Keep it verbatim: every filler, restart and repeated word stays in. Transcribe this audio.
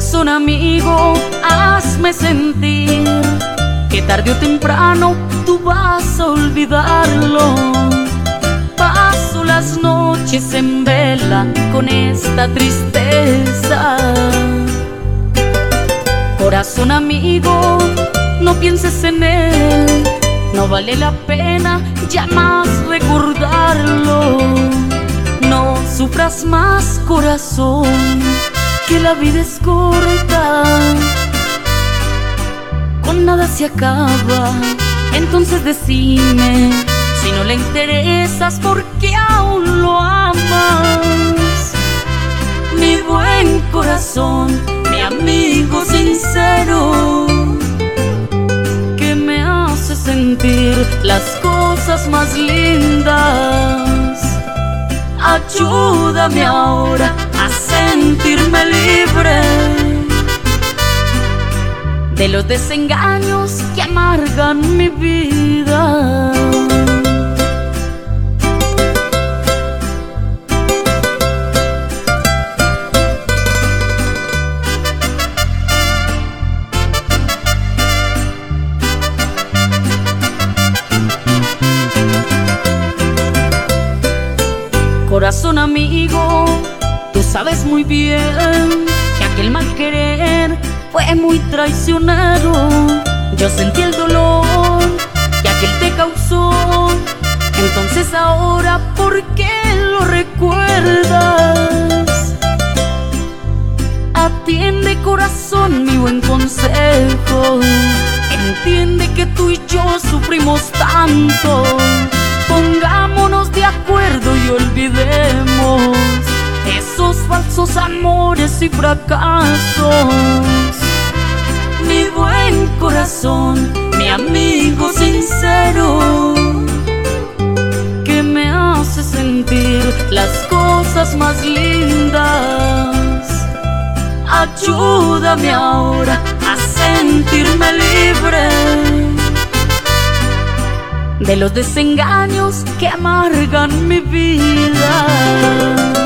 Corazón amigo, hazme sentir que tarde o temprano tú vas a olvidarlo. Paso las noches en vela con esta tristeza. Corazón amigo, no pienses en él, no vale la pena ya más recordarlo. No sufras más, corazón, que la vida es corta, con nada se acaba. Entonces decime, si no le interesas, ¿por qué aún lo amas? Mi buen corazón, mi amigo sincero, que me hace sentir las cosas más lindas. Ayúdame ahora a sentirme libre de los desengaños que amargan mi vida. Corazón amigo, tú sabes muy bien que aquel mal querer fue muy traicionero. Yo sentí el dolor que aquel te causó. Entonces ahora, ¿por qué lo recuerdas? Atiende, corazón, mi buen consejo. Entiende que tú y yo sufrimos tanto. Pongámonos de acuerdo y olvidemos esos falsos amores y fracasos. Mi buen corazón, mi amigo sincero, que me hace sentir las cosas más lindas. Ayúdame ahora a sentirme libre de los desengaños que amargan mi vida.